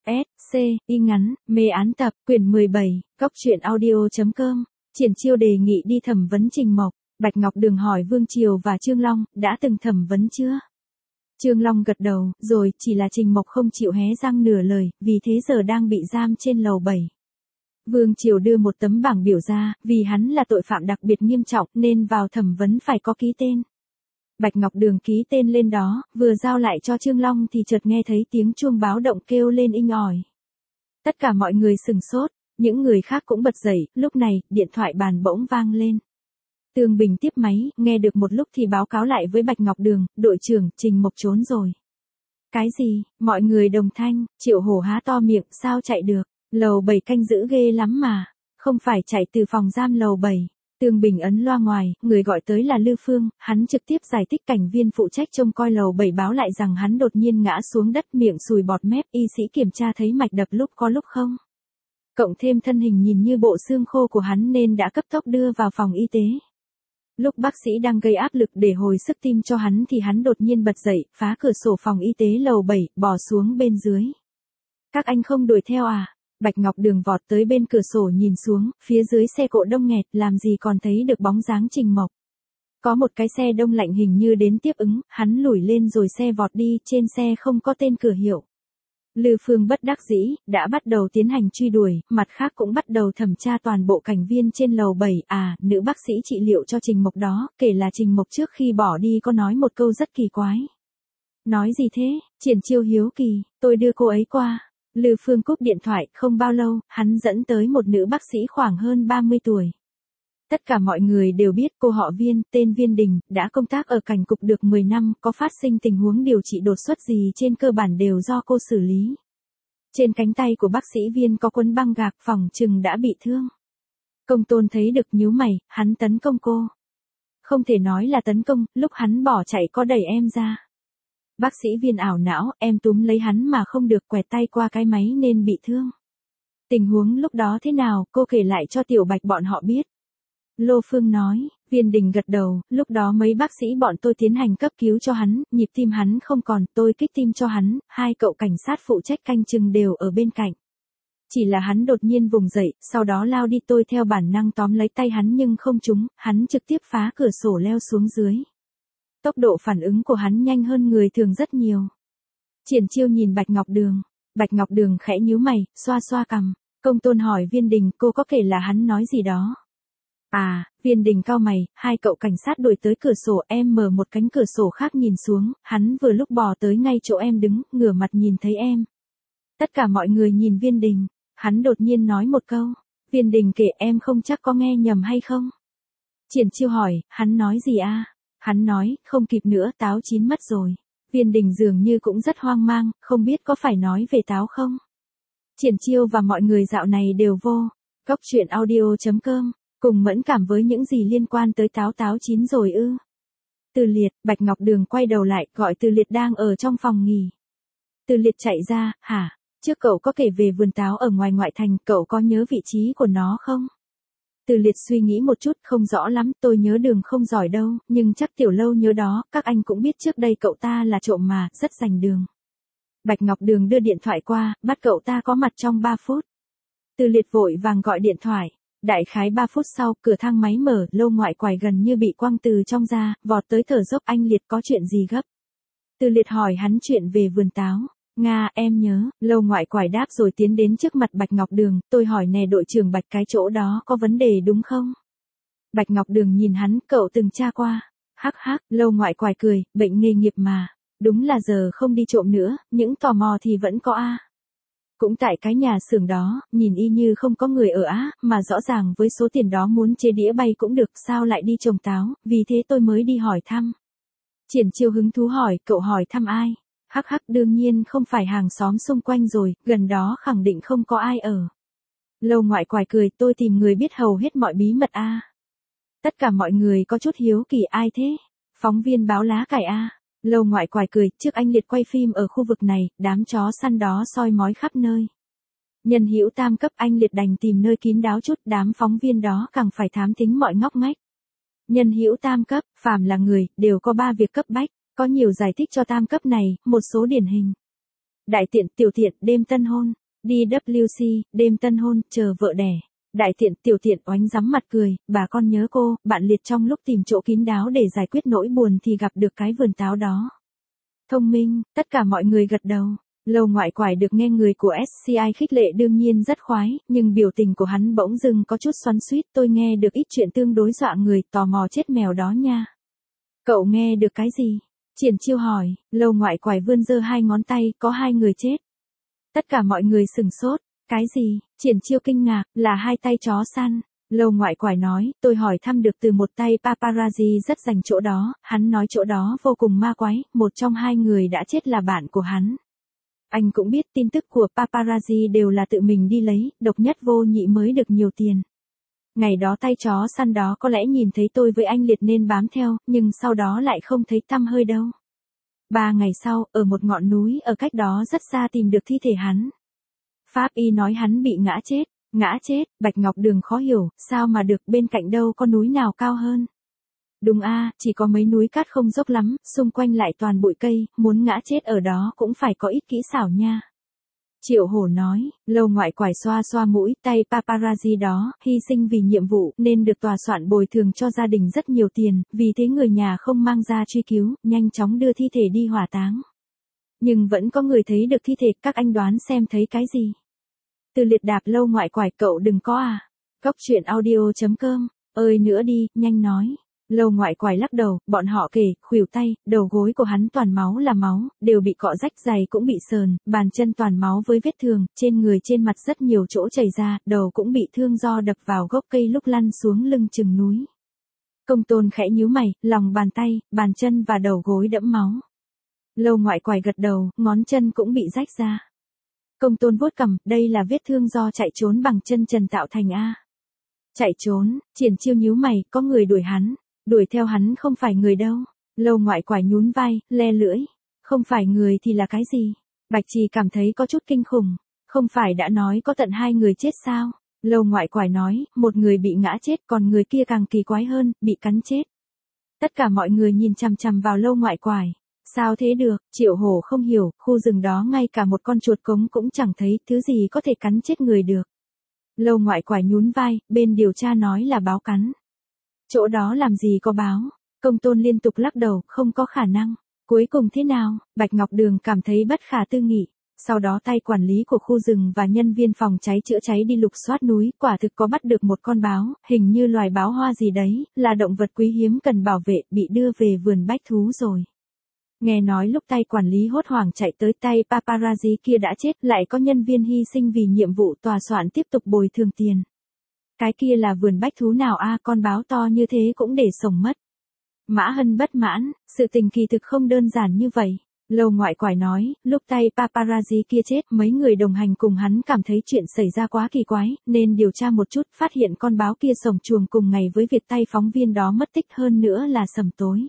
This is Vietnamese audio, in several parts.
S, C, y ngắn, mê án tập, quyển 17, Cốc truyện audio.com, Triển Chiêu đề nghị đi thẩm vấn Trình Mộc, Bạch Ngọc Đường hỏi Vương Triều và Trương Long, đã từng thẩm vấn chưa? Trương Long gật đầu, rồi, chỉ là Trình Mộc không chịu hé răng nửa lời, vì thế giờ đang bị giam trên lầu 7. Vương Triều đưa một tấm bảng biểu ra, vì hắn là tội phạm đặc biệt nghiêm trọng nên vào thẩm vấn phải có ký tên. Bạch Ngọc Đường ký tên lên đó, vừa giao lại cho Trương Long thì chợt nghe thấy tiếng chuông báo động kêu lên inh ỏi. Tất cả mọi người sừng sốt, những người khác cũng bật dậy, lúc này, điện thoại bàn bỗng vang lên. Tường Bình tiếp máy, nghe được một lúc thì báo cáo lại với Bạch Ngọc Đường, đội trưởng, Trình Mộc trốn rồi. Cái gì? Mọi người đồng thanh, Triệu Hổ há to miệng, sao chạy được? Lầu 7 canh giữ ghê lắm mà, không phải chạy từ phòng giam lầu 7. Tường Bình ấn loa ngoài, người gọi tới là Lư Phương, hắn trực tiếp giải thích cảnh viên phụ trách trông coi lầu 7 báo lại rằng hắn đột nhiên ngã xuống đất miệng sùi bọt mép, y sĩ kiểm tra thấy mạch đập lúc có lúc không. Cộng thêm thân hình nhìn như bộ xương khô của hắn nên đã cấp tốc đưa vào phòng y tế. Lúc bác sĩ đang gây áp lực để hồi sức tim cho hắn thì hắn đột nhiên bật dậy, phá cửa sổ phòng y tế lầu 7, bỏ xuống bên dưới. Các anh không đuổi theo à? Bạch Ngọc Đường vọt tới bên cửa sổ nhìn xuống, phía dưới xe cộ đông nghẹt, làm gì còn thấy được bóng dáng Trình Mộc. Có một cái xe đông lạnh hình như đến tiếp ứng, hắn lủi lên rồi xe vọt đi, trên xe không có tên cửa hiệu. Lư Phương bất đắc dĩ, đã bắt đầu tiến hành truy đuổi, mặt khác cũng bắt đầu thẩm tra toàn bộ cảnh viên trên lầu 7, nữ bác sĩ trị liệu cho Trình Mộc đó, kể là Trình Mộc trước khi bỏ đi có nói một câu rất kỳ quái. Nói gì thế? Triển Chiêu hiếu kỳ, tôi đưa cô ấy qua. Lư Phương cúp điện thoại, không bao lâu, hắn dẫn tới một nữ bác sĩ khoảng hơn 30 tuổi. Tất cả mọi người đều biết cô họ Viên, tên Viên Đình, đã công tác ở cảnh cục được 10 năm, có phát sinh tình huống điều trị đột xuất gì trên cơ bản đều do cô xử lý. Trên cánh tay của bác sĩ Viên có quấn băng gạc, phỏng chừng đã bị thương. Công Tôn thấy được nhíu mày, hắn tấn công cô. Không thể nói là tấn công, lúc hắn bỏ chạy có đẩy em ra. Bác sĩ Viên ảo não, em túm lấy hắn mà không được, quẹt tay qua cái máy nên bị thương. Tình huống lúc đó thế nào, cô kể lại cho Tiểu Bạch bọn họ biết. Lô Phương nói, Viên Đình gật đầu, lúc đó mấy bác sĩ bọn tôi tiến hành cấp cứu cho hắn, nhịp tim hắn không còn, tôi kích tim cho hắn, hai cậu cảnh sát phụ trách canh chừng đều ở bên cạnh. Chỉ là hắn đột nhiên vùng dậy, sau đó lao đi, tôi theo bản năng tóm lấy tay hắn nhưng không trúng, hắn trực tiếp phá cửa sổ leo xuống dưới. Tốc độ phản ứng của hắn nhanh hơn người thường rất nhiều. Triển Chiêu nhìn Bạch Ngọc Đường. Bạch Ngọc Đường khẽ nhíu mày, xoa xoa cằm. Công Tôn hỏi Viên Đình, cô có kể là hắn nói gì đó? Viên Đình cau mày, hai cậu cảnh sát đuổi tới cửa sổ, em mở một cánh cửa sổ khác nhìn xuống, hắn vừa lúc bò tới ngay chỗ em đứng, ngửa mặt nhìn thấy em. Tất cả mọi người nhìn Viên Đình, hắn đột nhiên nói một câu. Viên Đình kể, em không chắc có nghe nhầm hay không? Triển Chiêu hỏi, hắn nói gì a? Hắn nói, không kịp nữa, táo chín mất rồi. Viên Đình dường như cũng rất hoang mang, không biết có phải nói về táo không? Triển Chiêu và mọi người dạo này đều vô. Cốc truyện audio.com, cùng mẫn cảm với những gì liên quan tới táo chín rồi ư? Từ Liệt, Bạch Ngọc Đường quay đầu lại, gọi Từ Liệt đang ở trong phòng nghỉ. Từ Liệt chạy ra, hả? Trước cậu có kể về vườn táo ở ngoài ngoại thành, cậu có nhớ vị trí của nó không? Từ Liệt suy nghĩ một chút, không rõ lắm, tôi nhớ đường không giỏi đâu, nhưng chắc Tiểu Lâu nhớ đó, các anh cũng biết trước đây cậu ta là trộm mà, rất rành đường. Bạch Ngọc Đường đưa điện thoại qua, bắt cậu ta có mặt trong 3 phút. Từ Liệt vội vàng gọi điện thoại. Đại khái 3 phút sau, cửa thang máy mở, Lô Ngoại Quải gần như bị quăng từ trong ra, vọt tới thở dốc, anh Liệt có chuyện gì gấp? Từ Liệt hỏi hắn chuyện về vườn táo. Nga, em nhớ, Lô Ngoại Quải đáp rồi tiến đến trước mặt Bạch Ngọc Đường, tôi hỏi nè đội trưởng Bạch, cái chỗ đó có vấn đề đúng không? Bạch Ngọc Đường nhìn hắn, cậu từng tra qua. Hắc hắc, Lô Ngoại Quải cười, bệnh nghề nghiệp mà. Đúng là giờ không đi trộm nữa, những tò mò thì vẫn có a. Cũng tại cái nhà xưởng đó, nhìn y như không có người ở mà rõ ràng với số tiền đó muốn chế đĩa bay cũng được, sao lại đi trồng táo, vì thế tôi mới đi hỏi thăm. Triển Chiêu hứng thú hỏi, cậu hỏi thăm ai? Hắc hắc, đương nhiên không phải hàng xóm xung quanh rồi, gần đó khẳng định không có ai ở. Lô Ngoại Quải cười, tôi tìm người biết hầu hết mọi bí mật Tất cả mọi người có chút hiếu kỳ, ai thế? Phóng viên báo lá cải Lô Ngoại Quải cười, trước anh Liệt quay phim ở khu vực này, đám chó săn đó soi mói khắp nơi. Nhân hữu tam cấp, anh Liệt đành tìm nơi kín đáo chút, đám phóng viên đó càng phải thám thính mọi ngóc ngách. Nhân hữu tam cấp, phàm là người, đều có 3 việc cấp bách, có nhiều giải thích cho tam cấp này, một số điển hình. Đại tiện, tiểu tiện, đêm tân hôn. DWC, đêm tân hôn, chờ vợ đẻ. Đại tiện, tiểu tiện oánh rắm mặt cười, bà con nhớ cô, bạn liệt trong lúc tìm chỗ kín đáo để giải quyết nỗi buồn thì gặp được cái vườn táo đó. Thông minh, tất cả mọi người gật đầu. Lầu Ngoại Quải được nghe người của SCI khích lệ đương nhiên rất khoái, nhưng biểu tình của hắn bỗng dưng có chút xoắn xuýt. Tôi nghe được ít chuyện tương đối dọa người, tò mò chết mèo đó nha. Cậu nghe được cái gì? Triển Chiêu hỏi. Lầu Ngoại Quải vươn giơ hai ngón tay, có hai người chết. Tất cả mọi người sửng sốt. Cái gì? Triển Chiêu kinh ngạc, là hai tay chó săn. Lầu Ngoại Quải nói, tôi hỏi thăm được từ một tay paparazzi rất dành chỗ đó, hắn nói chỗ đó vô cùng ma quái, một trong hai người đã chết là bạn của hắn. Anh cũng biết tin tức của paparazzi đều là tự mình đi lấy, độc nhất vô nhị mới được nhiều tiền. Ngày đó tay chó săn đó có lẽ nhìn thấy tôi với anh Liệt nên bám theo, nhưng sau đó lại không thấy tăm hơi đâu. 3 ngày sau, ở một ngọn núi ở cách đó rất xa tìm được thi thể hắn. Pháp y nói hắn bị ngã chết. Ngã chết, Bạch Ngọc Đường khó hiểu, sao mà được, bên cạnh đâu có núi nào cao hơn. Đúng a, chỉ có mấy núi cát không dốc lắm, xung quanh lại toàn bụi cây, muốn ngã chết ở đó cũng phải có ít kỹ xảo nha. Triệu Hổ nói, Lầu Ngoại Quải xoa xoa mũi, tay paparazzi đó, hy sinh vì nhiệm vụ, nên được tòa soạn bồi thường cho gia đình rất nhiều tiền, vì thế người nhà không mang ra truy cứu, nhanh chóng đưa thi thể đi hỏa táng. Nhưng vẫn có người thấy được thi thể, các anh đoán xem thấy cái gì? Từ Liệt đạp Lầu Ngoại Quải, cậu đừng có à. Góc truyện audio.com, ơi nữa đi, nhanh nói. Lầu Ngoại Quải lắc đầu, bọn họ kể, khuỷu tay, đầu gối của hắn toàn máu là máu, đều bị cọ rách, giày cũng bị sờn, bàn chân toàn máu với vết thương, trên người trên mặt rất nhiều chỗ chảy ra, đầu cũng bị thương do đập vào gốc cây lúc lăn xuống lưng chừng núi. Công Tôn khẽ nhíu mày, lòng bàn tay, bàn chân và đầu gối đẫm máu. Lầu Ngoại Quải gật đầu, ngón chân cũng bị rách ra. Công Tôn vuốt cằm, đây là vết thương do chạy trốn bằng chân trần tạo thành a. Chạy trốn, Triển Chiêu nhíu mày, có người đuổi hắn. Đuổi theo hắn không phải người đâu. Lầu Ngoại Quải nhún vai, le lưỡi. Không phải người thì là cái gì? Bạch Trì cảm thấy có chút kinh khủng. Không phải đã nói có tận 2 người chết sao? Lầu Ngoại Quải nói, một người bị ngã chết còn người kia càng kỳ quái hơn, bị cắn chết. Tất cả mọi người nhìn chằm chằm vào Lầu Ngoại Quải. Sao thế được? Triệu Hổ không hiểu, khu rừng đó ngay cả một con chuột cống cũng chẳng thấy, thứ gì có thể cắn chết người được. Lầu Ngoại Quải nhún vai, bên điều tra nói là báo cắn. Chỗ đó làm gì có báo. Công Tôn liên tục lắc đầu, không có khả năng. Cuối cùng thế nào? Bạch Ngọc Đường cảm thấy bất khả tư nghị. Sau đó tay quản lý của khu rừng và nhân viên phòng cháy chữa cháy đi lục soát núi, quả thực có bắt được một con báo, hình như loài báo hoa gì đấy, là động vật quý hiếm cần bảo vệ, bị đưa về vườn bách thú rồi. Nghe nói lúc tay quản lý hốt hoảng chạy tới, tay paparazzi kia đã chết, lại có nhân viên hy sinh vì nhiệm vụ, tòa soạn tiếp tục bồi thường tiền. Cái kia là vườn bách thú nào a, con báo to như thế cũng để sống mất. Mã Hân bất mãn, sự tình kỳ thực không đơn giản như vậy. Lầu Ngoại Quải nói, lúc tay paparazzi kia chết, mấy người đồng hành cùng hắn cảm thấy chuyện xảy ra quá kỳ quái, nên điều tra một chút, phát hiện con báo kia sổng chuồng cùng ngày với việc tay phóng viên đó mất tích, hơn nữa là sầm tối.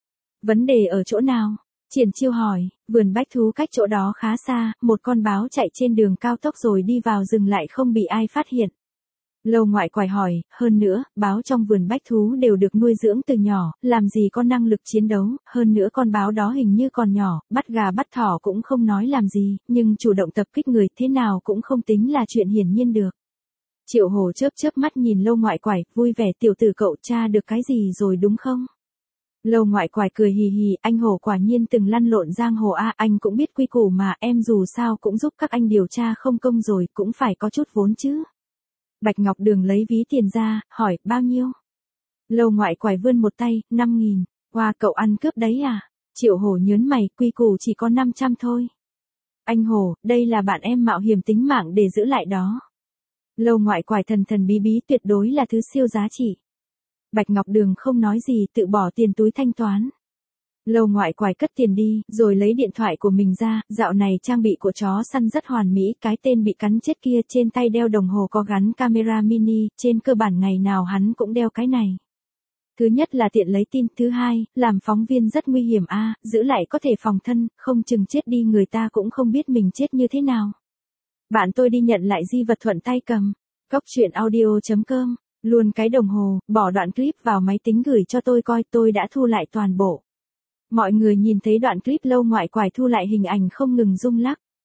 Vấn đề ở chỗ nào? Triển Chiêu hỏi, vườn bách thú cách chỗ đó khá xa, một con báo chạy trên đường cao tốc rồi đi vào rừng lại không bị ai phát hiện. Lầu Ngoại Quải hỏi, hơn nữa, báo trong vườn bách thú đều được nuôi dưỡng từ nhỏ, làm gì có năng lực chiến đấu, hơn nữa con báo đó hình như còn nhỏ, bắt gà bắt thỏ cũng không nói làm gì, nhưng chủ động tập kích người thế nào cũng không tính là chuyện hiển nhiên được. Triệu Hổ chớp chớp mắt nhìn Lầu Ngoại Quải, vui vẻ, tiểu tử cậu tra được cái gì rồi đúng không? Lầu Ngoại Quải cười hì hì, anh Hổ quả nhiên từng lăn lộn giang hồ a, anh cũng biết quy củ mà, em dù sao cũng giúp các anh điều tra không công rồi, cũng phải có chút vốn chứ. Bạch Ngọc Đường lấy ví tiền ra, hỏi, bao nhiêu? Lầu Ngoại Quải vươn một tay, 5.000, wow, cậu ăn cướp đấy à? Triệu Hổ nhớn mày, quy củ chỉ có 500 thôi. Anh Hổ, đây là bạn em mạo hiểm tính mạng để giữ lại đó. Lầu Ngoại Quải thần thần bí bí, tuyệt đối là thứ siêu giá trị. Bạch Ngọc Đường không nói gì, tự bỏ tiền túi thanh toán. Lầu Ngoại Quải cất tiền đi, rồi lấy điện thoại của mình ra, dạo này trang bị của chó săn rất hoàn mỹ, cái tên bị cắn chết kia trên tay đeo đồng hồ có gắn camera mini, trên cơ bản ngày nào hắn cũng đeo cái này. Thứ nhất là tiện lấy tin, thứ hai, làm phóng viên rất nguy hiểm a, giữ lại có thể phòng thân, không chừng chết đi người ta cũng không biết mình chết như thế nào. Bạn tôi đi nhận lại di vật thuận tay cầm. Góc truyện audio.com, luôn cái đồng hồ, bỏ đoạn clip vào máy tính gửi cho tôi coi, tôi đã thu lại toàn bộ. Mọi người nhìn thấy đoạn clip Lầu Ngoại Quải thu lại hình ảnh không ngừng rung lắc.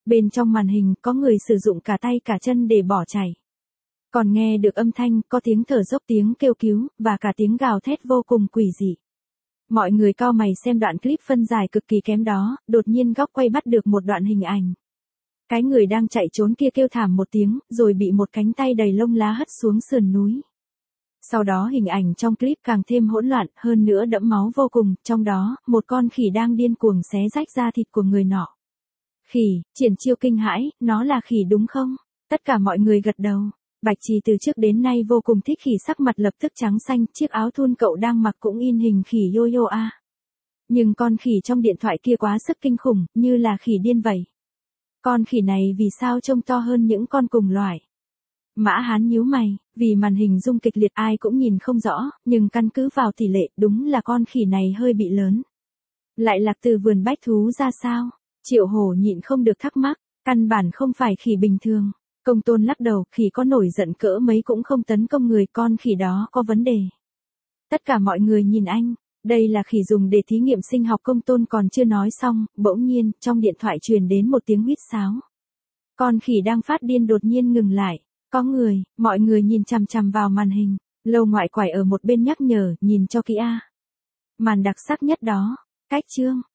Bên trong màn hình có người sử dụng cả tay cả chân để bỏ chạy. Còn nghe được âm thanh, có tiếng thở dốc, tiếng kêu cứu, và cả tiếng gào thét vô cùng quỷ dị. Mọi người cau mày xem đoạn clip phân giải cực kỳ kém đó, đột nhiên góc quay bắt được một đoạn hình ảnh. Cái người đang chạy trốn kia kêu thảm một tiếng, rồi bị một cánh tay đầy lông lá hất xuống sườn núi. Sau đó hình ảnh trong clip càng thêm hỗn loạn, hơn nữa đẫm máu vô cùng, trong đó, một con khỉ đang điên cuồng xé rách da thịt của người nọ. Khỉ, Triển Chiêu kinh hãi, nó là khỉ đúng không? Tất cả mọi người gật đầu. Bạch Trì từ trước đến nay vô cùng thích khỉ, sắc mặt lập tức trắng xanh, chiếc áo thun cậu đang mặc cũng in hình khỉ Yo-yo a. Nhưng con khỉ trong điện thoại kia quá sức kinh khủng, như là khỉ điên vậy. Con khỉ này vì sao trông to hơn những con cùng loại? Mã Hán nhíu mày, vì màn hình rung kịch liệt ai cũng nhìn không rõ, nhưng căn cứ vào tỷ lệ đúng là con khỉ này hơi bị lớn. Lại lạc từ vườn bách thú ra sao? Triệu Hổ nhịn không được thắc mắc, căn bản không phải khỉ bình thường. Công Tôn lắc đầu, khỉ có nổi giận cỡ mấy cũng không tấn công người, con khỉ đó có vấn đề. Tất cả mọi người nhìn anh, đây là khỉ dùng để thí nghiệm sinh học. Công Tôn còn chưa nói xong, bỗng nhiên, trong điện thoại truyền đến một tiếng huýt sáo. Con khỉ đang phát điên đột nhiên ngừng lại, có người, mọi người nhìn chằm chằm vào màn hình, Lâu Ngoại Quải ở một bên nhắc nhở, nhìn cho kỹ a. Màn đặc sắc nhất đó, cách chương.